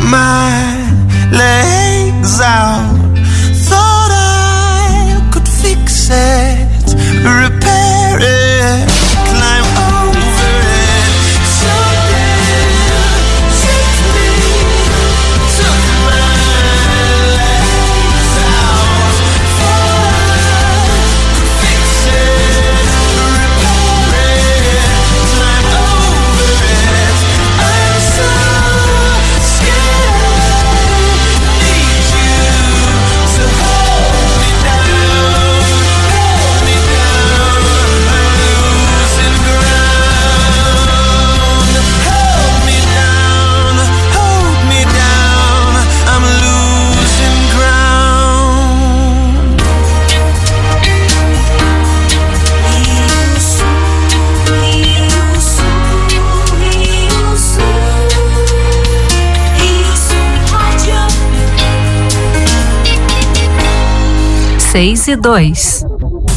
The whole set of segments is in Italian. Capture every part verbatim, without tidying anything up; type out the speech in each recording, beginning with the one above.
my legs out. Thought I could fix it, repair it, climb over it. Something takes me, took my legs out. Thought I could fix it, repair it, climb over it. I'm so scared. Need you to hold me down, hold me down. I'm losing ground. Hold me down, hold me down. I'm losing ground. Seis e dois.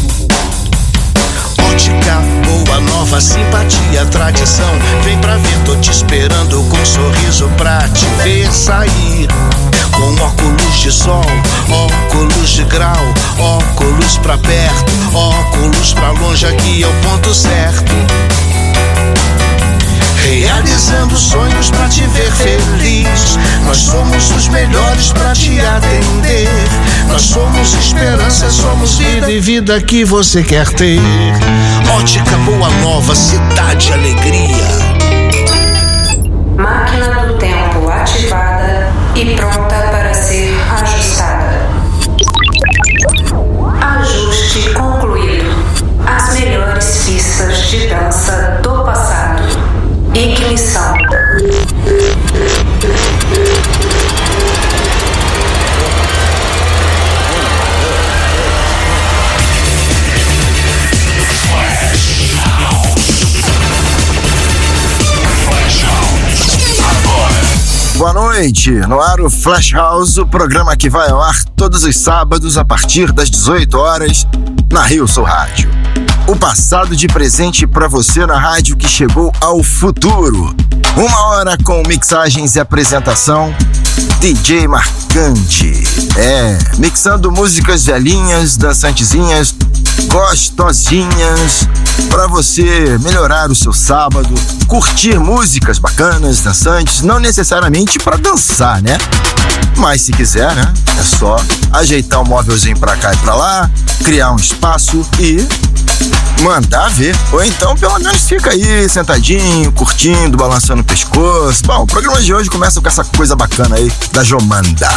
Ótica boa, nova, simpatia, tradição. Vem pra ver, tô te esperando com um sorriso pra te ver sair. Com óculos de sol, óculos de grau, óculos pra perto, óculos pra longe, aqui é o ponto certo. Realizando sonhos pra te ver feliz. Nós somos os melhores pra te atender. Nós somos esperança, somos vida e vida que você quer ter. Ótica Boa Nova, cidade alegria. Máquina do tempo ativada e pronta para ser ajustada. Ajuste concluído. As melhores pistas de dança do passado. Ignição. Boa noite, no ar o Flash House, o programa que vai ao ar todos os sábados a partir das dezoito horas na Rio Sul Rádio. O passado de presente pra você na rádio que chegou ao futuro. Uma hora com mixagens e apresentação, D J Marcante. É, mixando músicas velhinhas, dançantezinhas, gostosinhas, pra você melhorar o seu sábado, curtir músicas bacanas, dançantes, não necessariamente pra dançar, né? Mas se quiser, né? É só ajeitar o móvelzinho pra cá e pra lá, criar um espaço e mandar ver. Ou então, pelo menos, fica aí sentadinho, curtindo, balançando o pescoço. Bom, o programa de hoje começa com essa coisa bacana aí da Jomanda.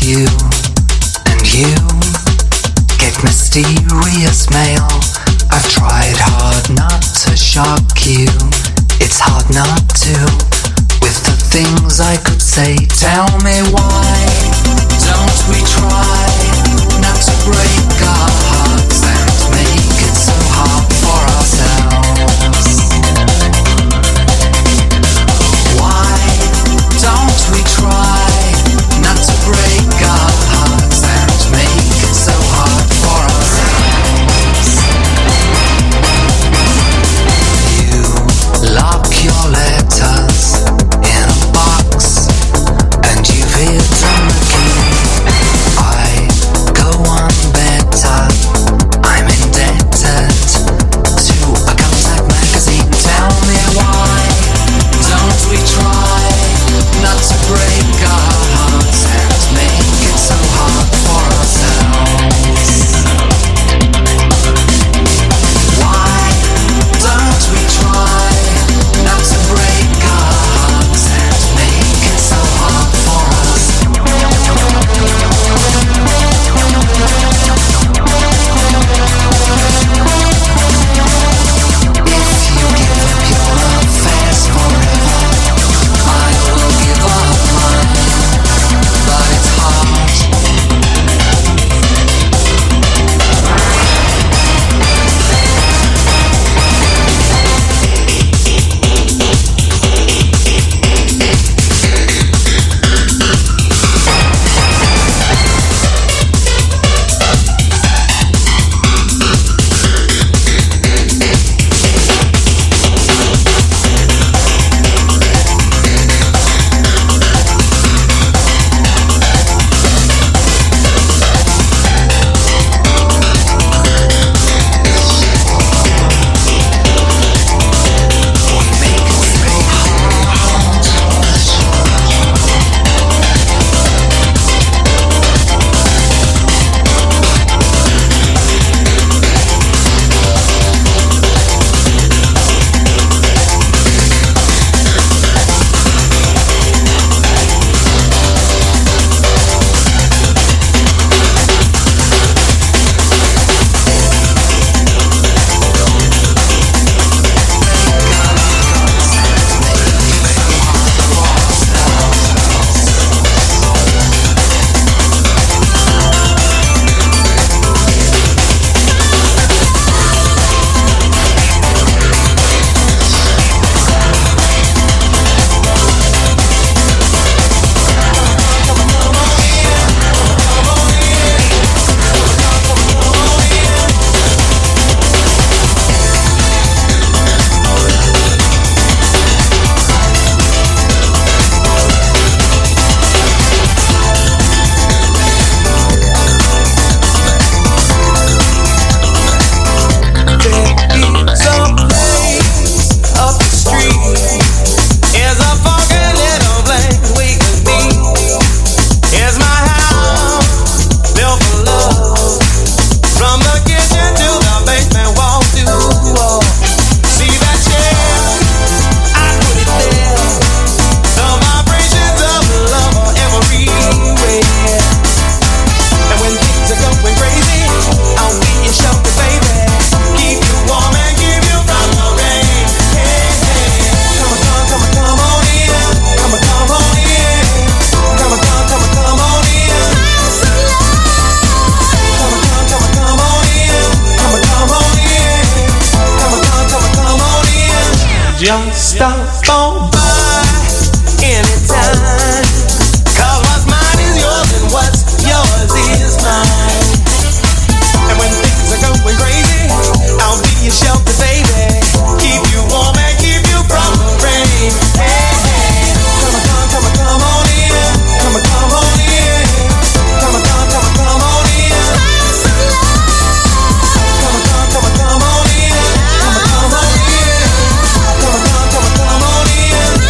you, and you get mysterious mail. I've tried hard not to shock you. It's hard not to, with the things I could say. Tell me why don't we try not to break our hearts and make it so hard for ourselves? Why don't we try not to break our hearts and make it so hard for ourselves? You lock your letters in a box and you've hidden the key. I go on better, I'm indebted to a contact magazine. Tell me why don't we try not to break our hearts and make it so hard for ourselves? Why don't we try not to break our hearts and make it so hard for us? If you give up your affairs forever, I will give up mine, but it's hard. Just stop on by anytime, 'cause what's mine is yours and what's yours is mine. And when things are going crazy, I'll be your shelter, baby. Keep you warm and keep you from the rain. Hey, hey. Come on, come, come on, come on in. Come on, come on in. Come on, come, come on, come on in. Come on, come, come on, come on in. Come on, come on in. Come on, come, come on, come on in.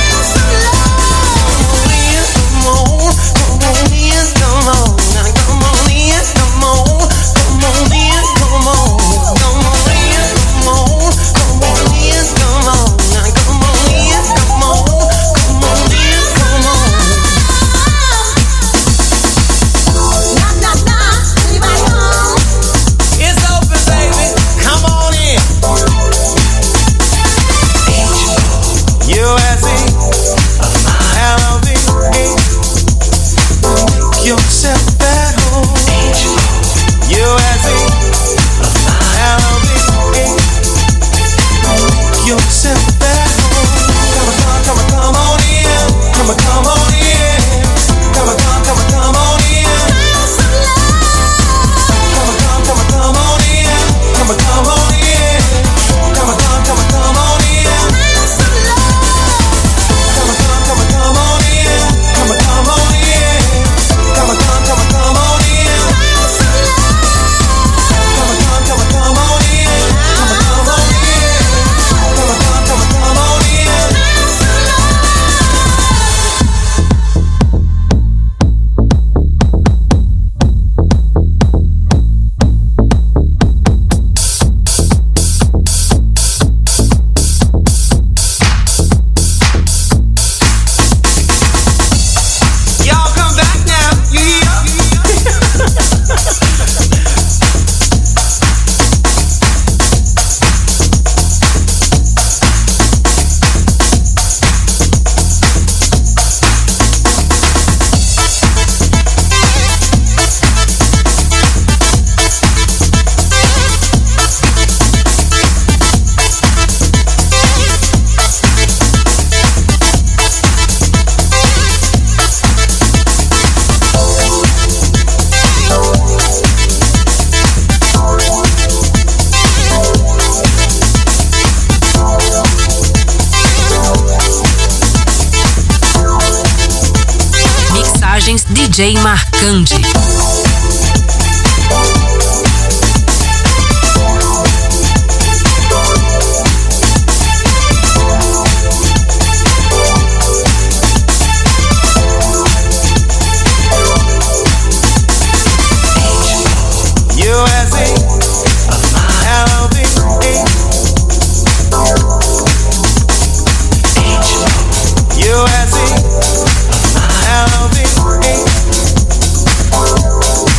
J Marcandi. U S A, L V A.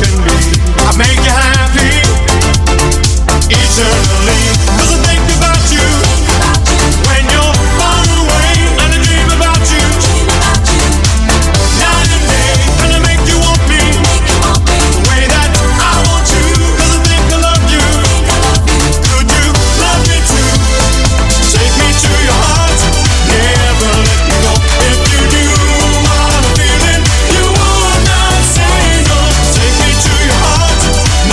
can be. I make you happy eternally. 'Cause I think about you when you're far away, and I dream about you night and day, and I make you want me the way that I want you. 'Cause I think I love you. Could you love me too? Take me to your heart, never let me go. If you knew what I'm feeling, you would not say no. Take me to your heart,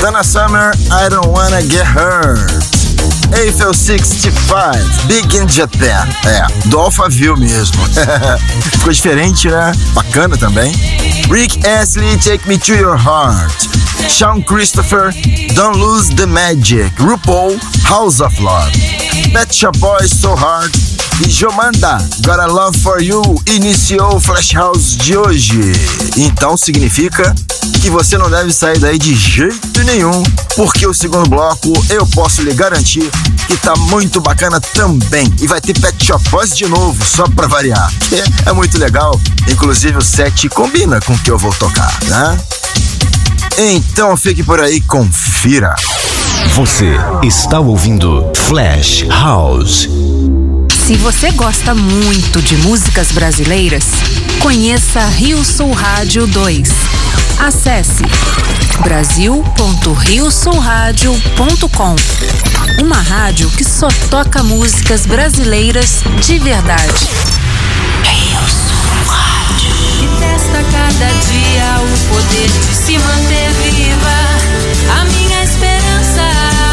Donna Summer, I Don't Wanna Get Hurt. Eiffel sessenta e cinco, Big in Japan. É, do Alphaville mesmo. Ficou diferente, né? Bacana também. Rick Astley, Take Me to Your Heart. Sean Christopher, Don't Lose the Magic. RuPaul, House of Love. Pet Shop Boys, So Hard. E Jomanda, Got a Love for You, iniciou o Flash House de hoje. Então significa que você não deve sair daí de jeito nenhum, porque o segundo bloco eu posso lhe garantir que tá muito bacana também. E vai ter Pet Shop Boys de novo, só pra variar. É, é muito legal, inclusive o set combina com o que eu vou tocar, né? Então fique por aí, confira. Você está ouvindo Flash House. Se você gosta muito de músicas brasileiras, conheça Rio Sul Rádio dois. Acesse brasil ponto rio sul rádio ponto com. Uma rádio que só toca músicas brasileiras de verdade. Rio Sul Rádio. Que testa cada dia o poder de se manter viva. A minha esperança.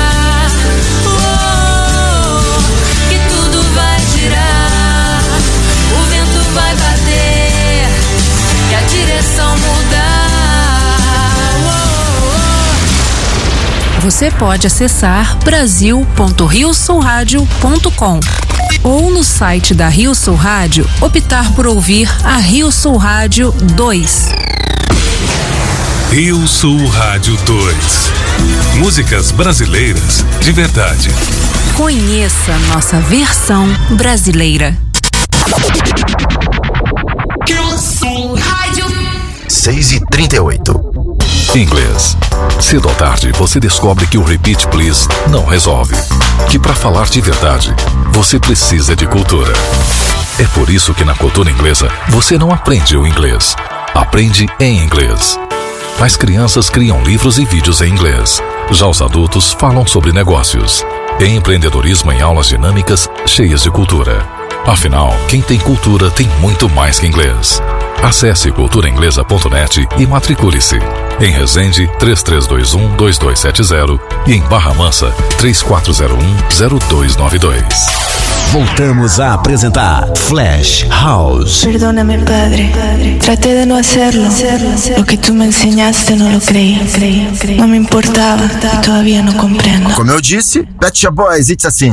Oh, que tudo vai girar. O vento vai bater. E a direção mudar. Você pode acessar brasil ponto rio sul rádio ponto com ou no site da Rio Sul Rádio optar por ouvir a Rio Sul Rádio dois. Rio Sul Rádio dois. Músicas brasileiras de verdade. Conheça nossa versão brasileira. Rio Sul Rádio. seis e trinta e oito. Inglês. Cedo ou tarde você descobre que o Repeat Please não resolve. Que para falar de verdade, você precisa de cultura. É por isso que na cultura inglesa você não aprende o inglês. Aprende em inglês. As crianças criam livros e vídeos em inglês. Já os adultos falam sobre negócios. Tem empreendedorismo em aulas dinâmicas cheias de cultura. Afinal, quem tem cultura tem muito mais que inglês. Acesse cultura inglesa ponto net e matricule-se. Em Resende, três três dois um, dois dois sete zero e em Barra Mansa, três quatro zero um, zero dois nove dois. Voltamos a apresentar Flash House. Perdóname, padre. Traté de no hacerlo. Lo que tú me enseñaste no lo creí. No me importaba y todavía no comprendo. Como eu disse, Pet Shop Boys, It's Assim.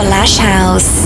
Flash House.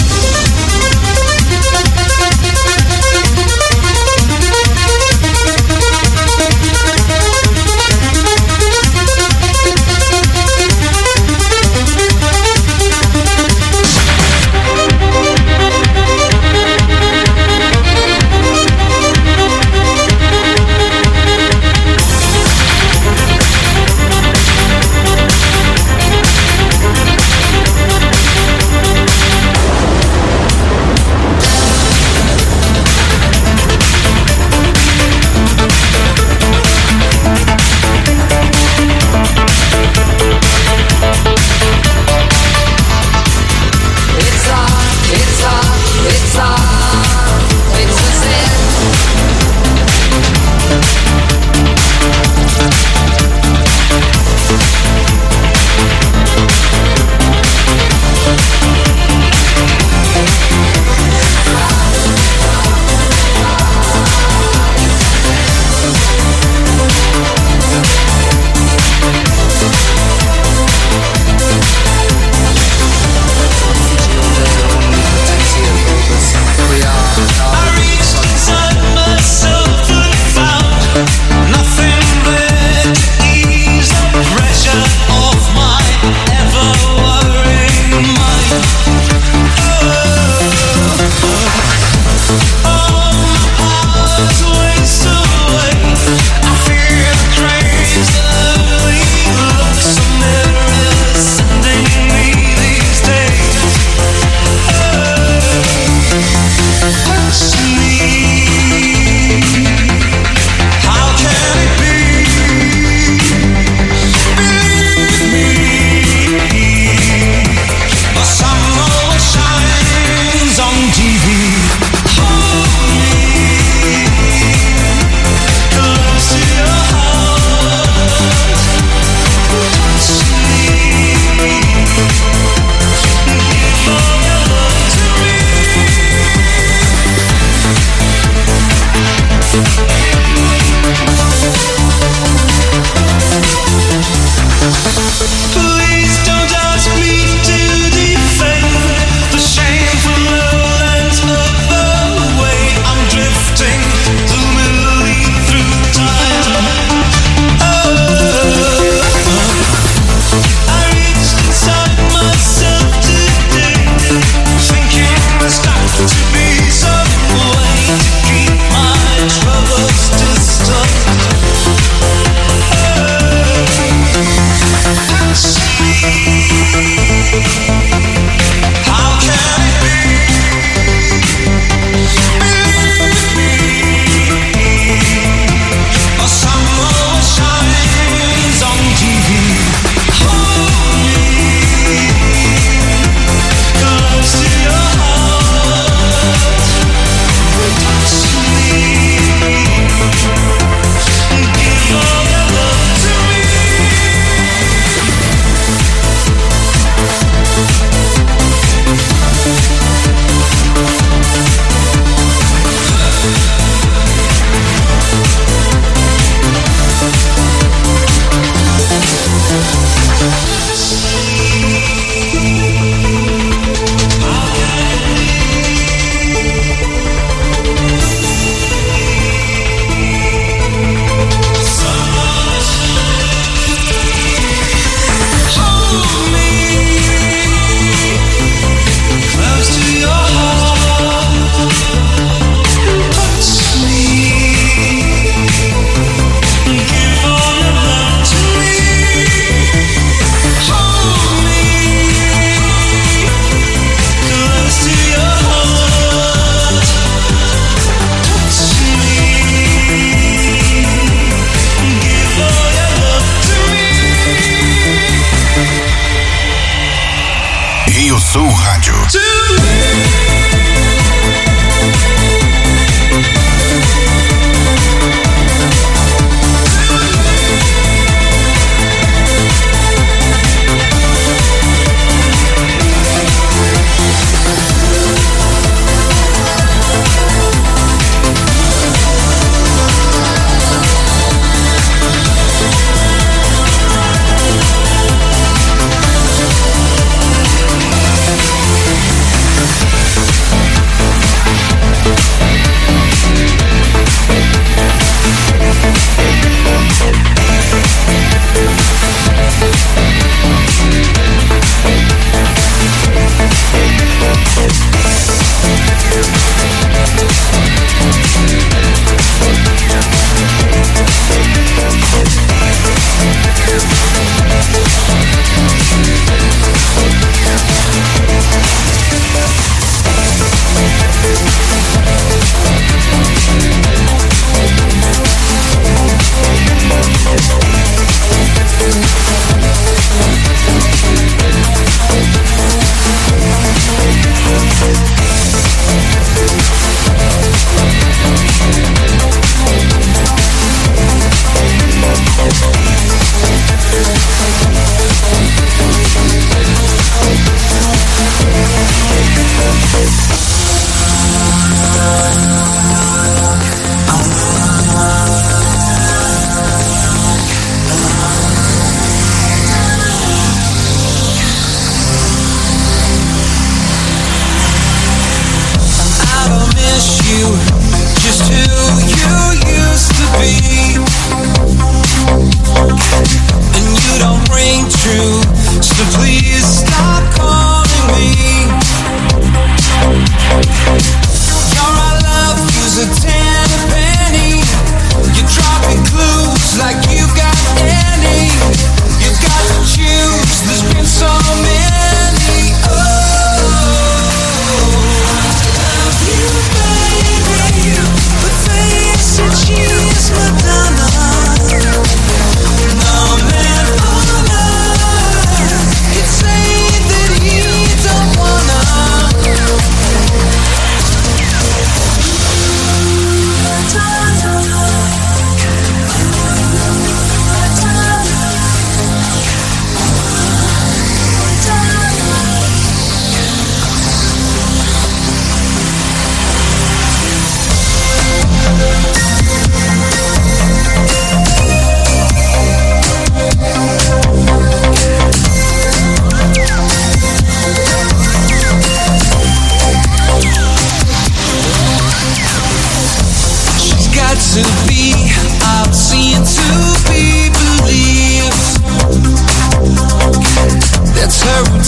Sul Rádio.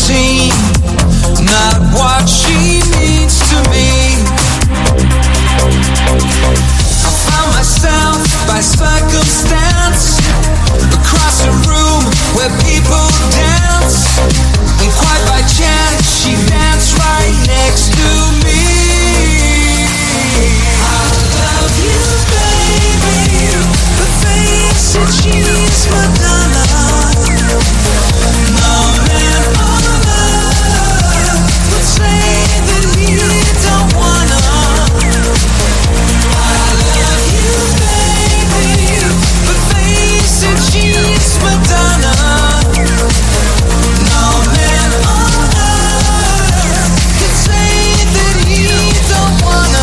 routine, not what she means to me. I found myself by circumstance across a room where people dance, and quite by chance she danced right next to me. I love you, baby, but face it, she's Madonna. No man on earth would say that he don't wanna. I love you, baby, but face it, she's Madonna. No man on earth could say that he don't wanna.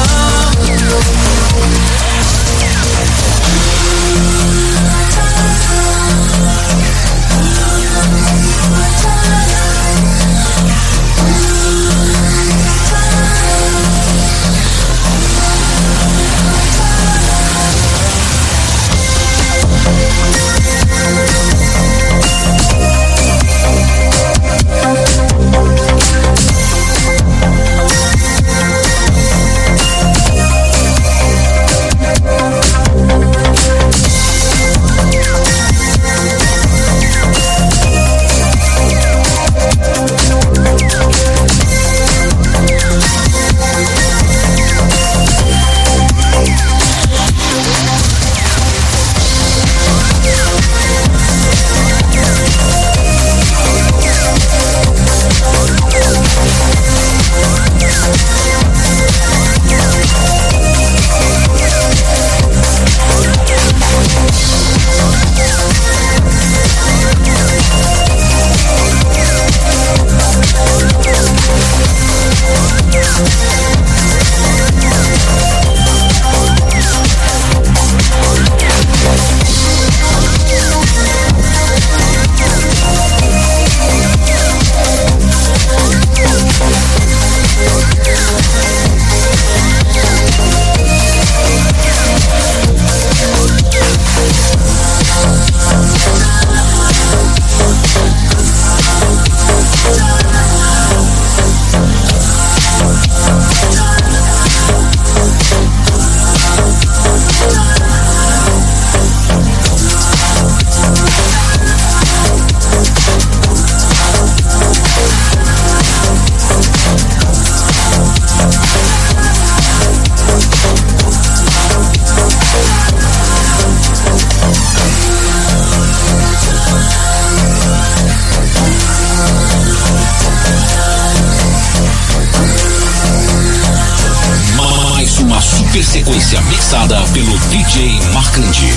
Sequência mixada pelo D J Marcante.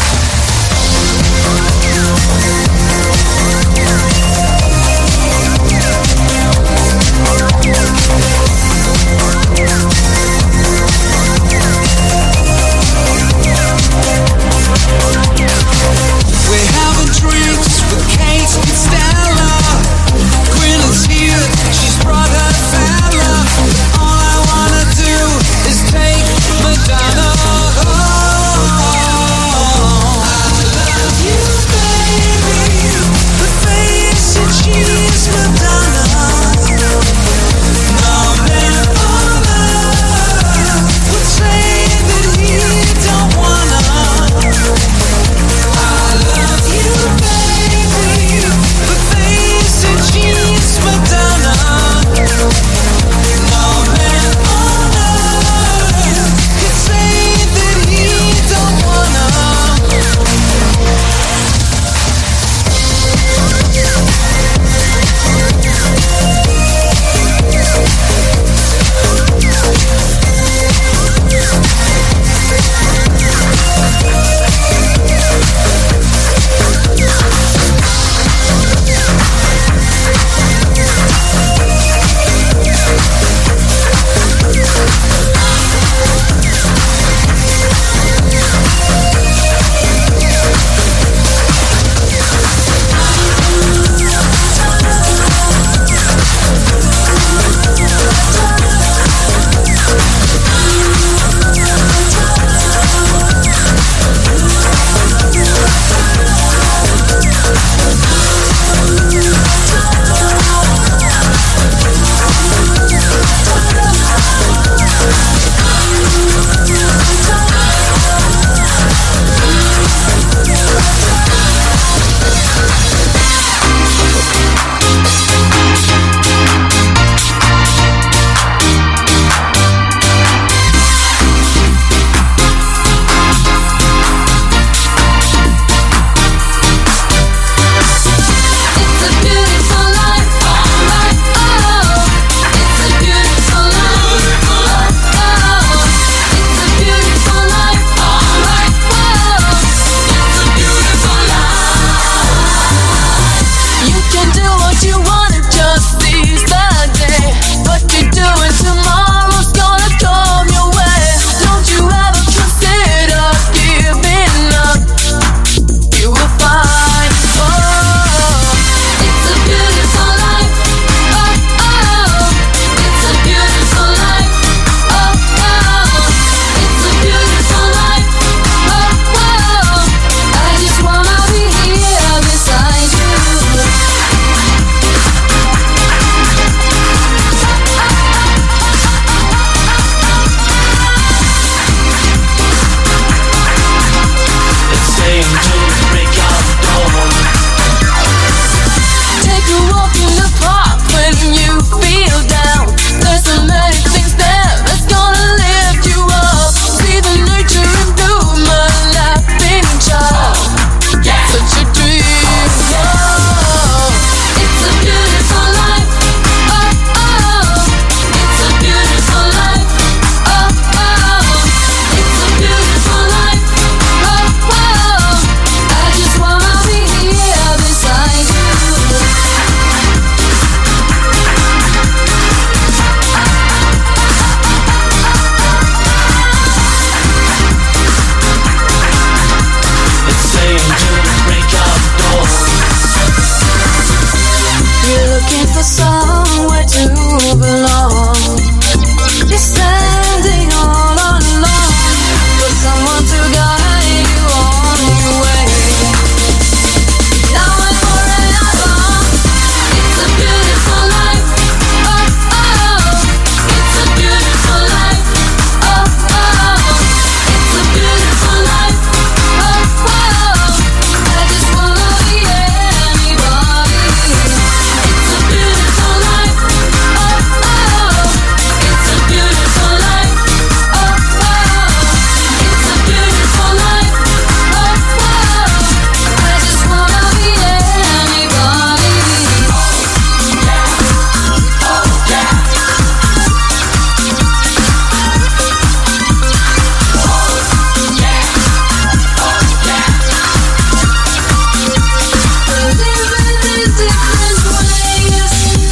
We're having drinks with Kate and Stella. Queen is here, she's brought her fella. All I wanna do is take Madonna home. I love you, baby. for somewhere to belong. You're standing all alone, for someone to guide you on your way. Now and forever, it's a beautiful life. Oh, oh, it's a beautiful life. Oh, oh, it's a beautiful life. Oh, oh, I just wanna be anybody. It's a beautiful life. Oh, oh, it's a beautiful life. Oh, oh, it's a beautiful life. Oh, oh, I just wanna be anybody. Living in different ways.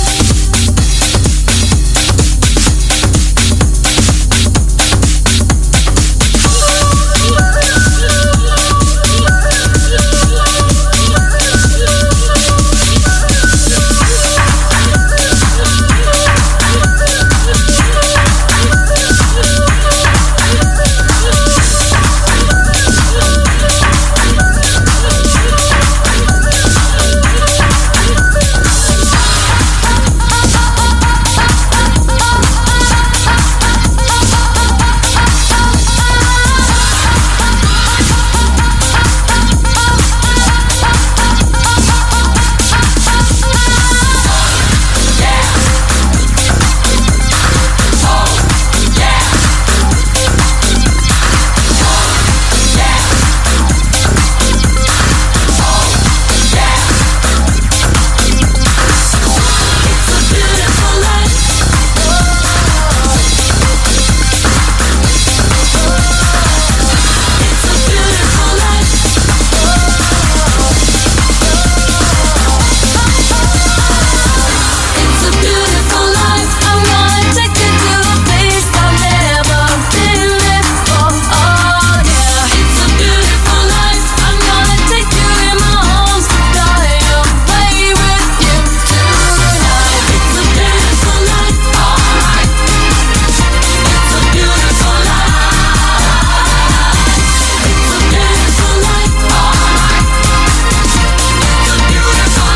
It's a beautiful life. I'm gonna take you to a place I've never been before. Oh yeah. It's a beautiful life. I'm gonna take you in my arms to fly away with you tonight. It's a beautiful life. Alright. It's a beautiful life. It's a beautiful life. Alright. It's a beautiful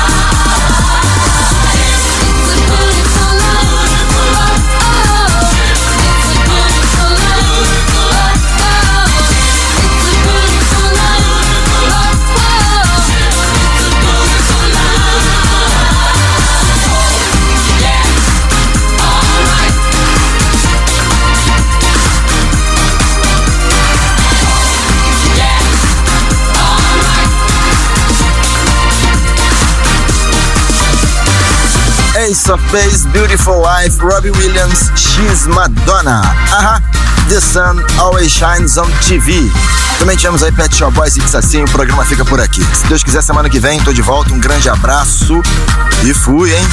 life. It's a beautiful life. Oh, oh, it's a beautiful life. Oh, oh, it's a beautiful life. Oh, oh, it's a beautiful life. Yeah, alright. Ace of Base, Beautiful Life, Robbie Williams, She's Madonna. Aham, The Sun Always Shines on T V. Também tivemos aí Pet Shop Boys e It's Assim, o programa fica por aqui. Se Deus quiser, semana que vem tô de volta, um grande abraço e fui, hein?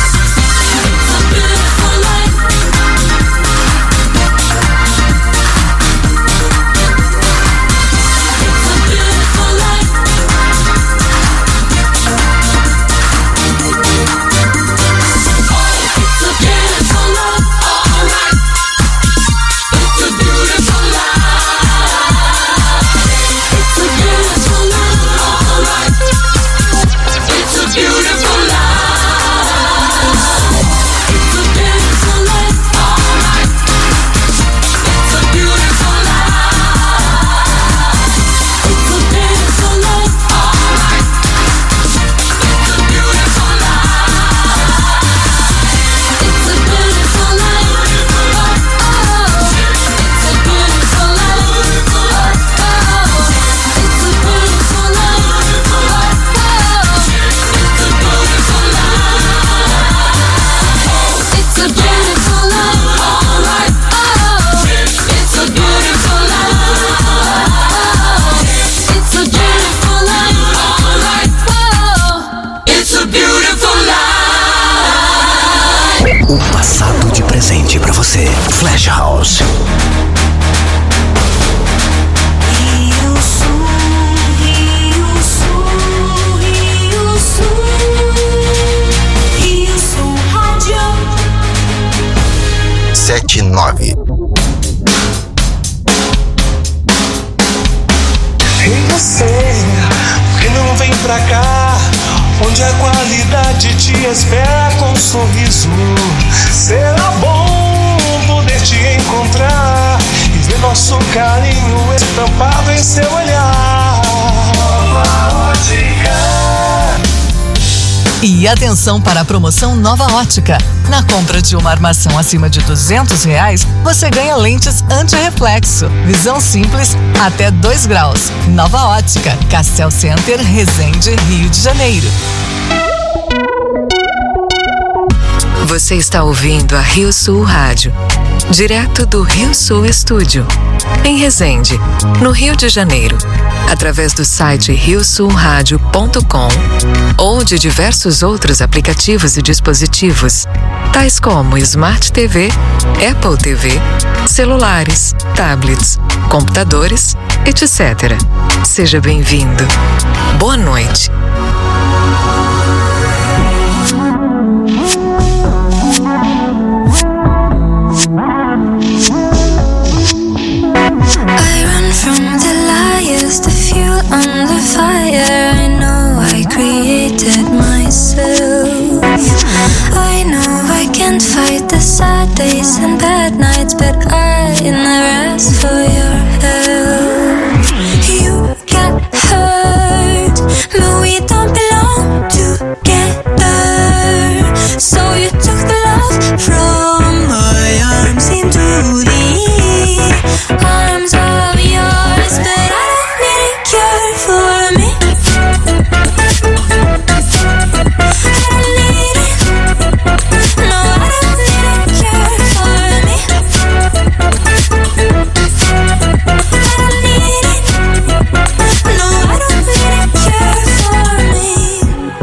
Flash House. Rio Sul, Rio Sul, Rio Sul, Rio Sul. sete nove. E você, por que não vem pra cá? Onde a qualidade te espera com um sorriso. Será bom poder te encontrar e ver nosso carinho estampado em seu olhar. Nova Ótica. E atenção para a promoção Nova Ótica. Na compra de uma armação acima de duzentos reais, você ganha lentes anti-reflexo. Visão simples até dois graus. Nova Ótica, Castel Center, Resende, Rio de Janeiro. Você está ouvindo a Rio Sul Rádio, direto do Rio Sul Estúdio, em Resende, no Rio de Janeiro, através do site rio sul rádio ponto com ou de diversos outros aplicativos e dispositivos, tais como Smart T V, Apple T V, celulares, tablets, computadores, etcétera. Seja bem-vindo. Boa noite. I run from the liars, the fuel on the fire. I know I created myself. I know I can't fight the sad days and bad nights, but I never asked for your help. You got hurt, but we don't belong together. So you took the love from my arms into the arms of yours, but I don't need a cure for me. I don't need it. No, I don't need a cure for me. I don't need it. No, I don't need a cure for me.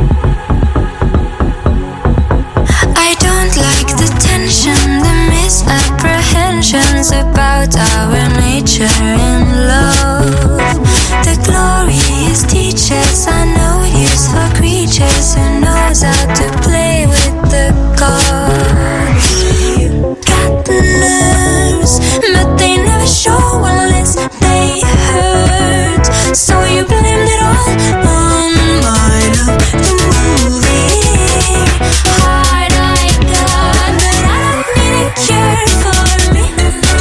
I don't like the tension, the misapprehensions about our nature in love. The glorious teachers are no use for creatures who knows how to play with the gods. You got nerves, but they never show unless they hurt. So you blamed it all on my love, the movie. Heart I got, but I don't need a cure for me.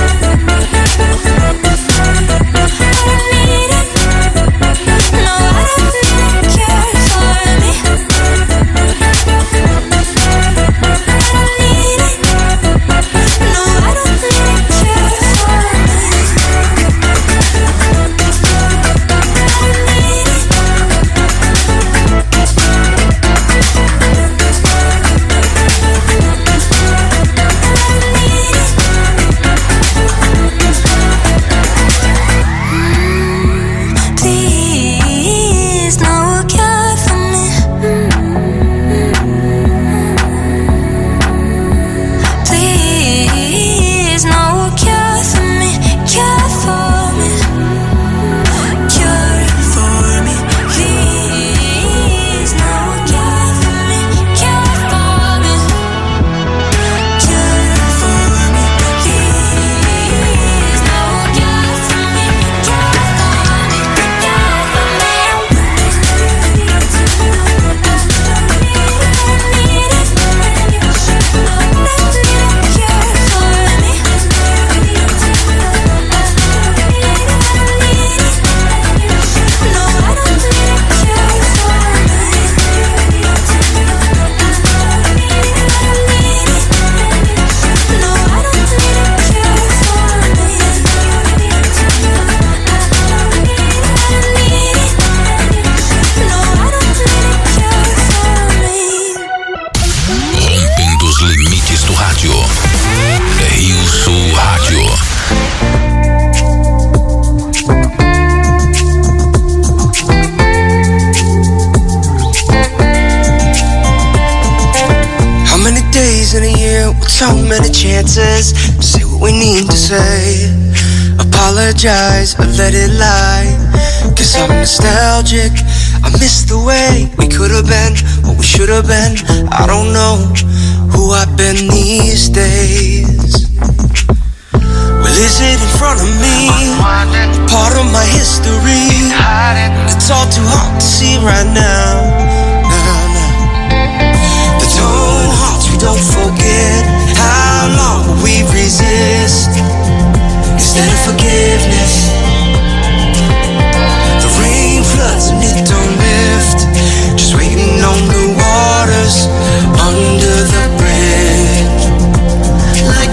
so many chances to say what we need to say. Apologize or let it lie, cause I'm nostalgic. I miss the way we could have been, what we should have been. I don't know who who I've been these days? Well, is it in front of me? Part of my history. It's all too hard to see right now. Now, now. The two hearts we don't forget. How long will we resist? Instead of forgiveness, the rain floods and it don't lift. Just waiting on the waters under the bridge. Like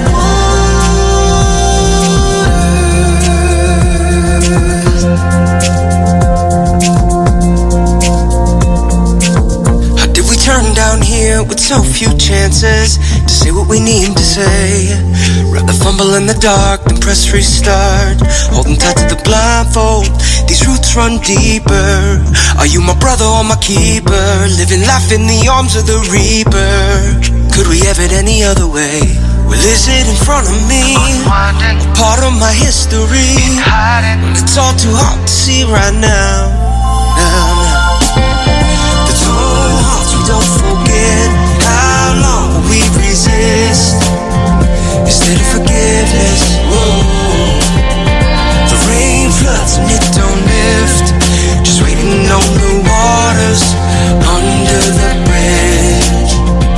how did we turn down here with so few chances to say what we need to say? Rather fumble in the dark than press restart. Holding tight to the blindfold, these roots run deeper. Are you my brother or my keeper? Living life in the arms of the reaper. Could we have it any other way? Well, is it in front of me? Part of my history. Well, it's all too hard to see right now. Now, now. The two hearts we don't forget. How long will we resist? Instead of forgiveness, whoa. The rain floods and it don't lift. Just waiting on the waters under the bridge.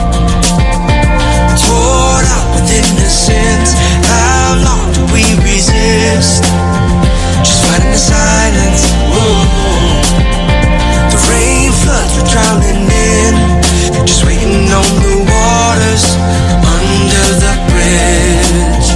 Poured out with innocence. How long do we resist? Just fighting the silence, whoa. The rain floods we're drowning in. Just waiting on the waters under the bridge.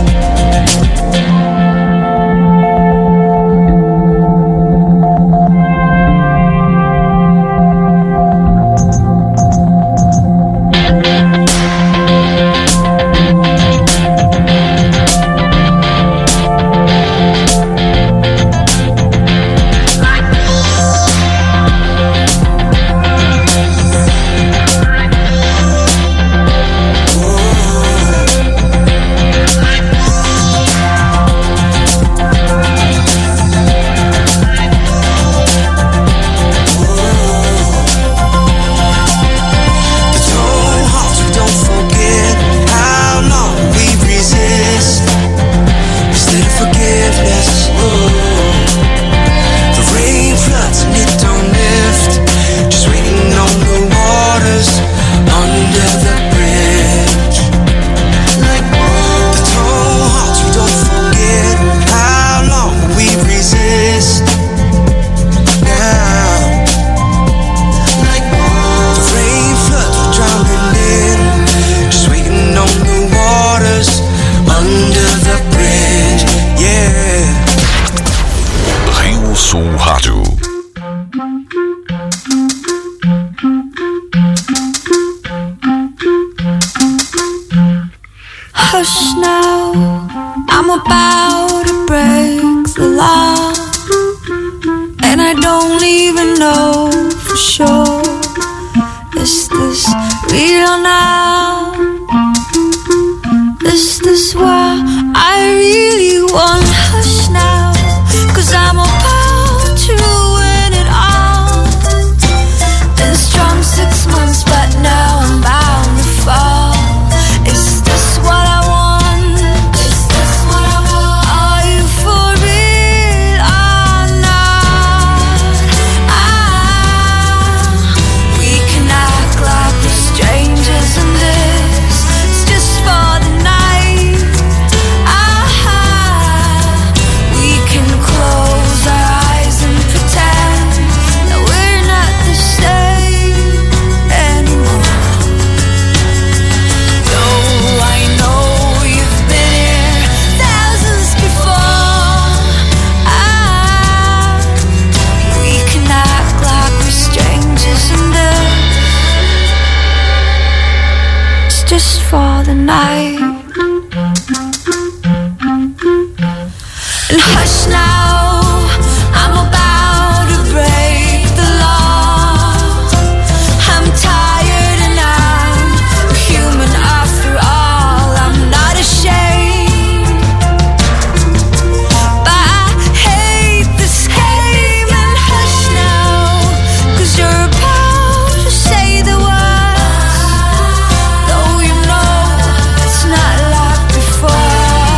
Hush now, I'm about to break the law, and I don't even know for sure. Is this real now? Is this what I really want? Hush now, 'cause I'm about to win it all. Been strong six months, but now I'm bound to fall. Is this what I want? Is this what I want? Are you for real or not? Ah, we can act like we're strangers in this. It's just for the night. Ah, we can close our eyes and pretend that we're not the same anymore. Though I know you've been here thousands before. Ah, we can act like we're strangers in this. It's just for the night. And hush now.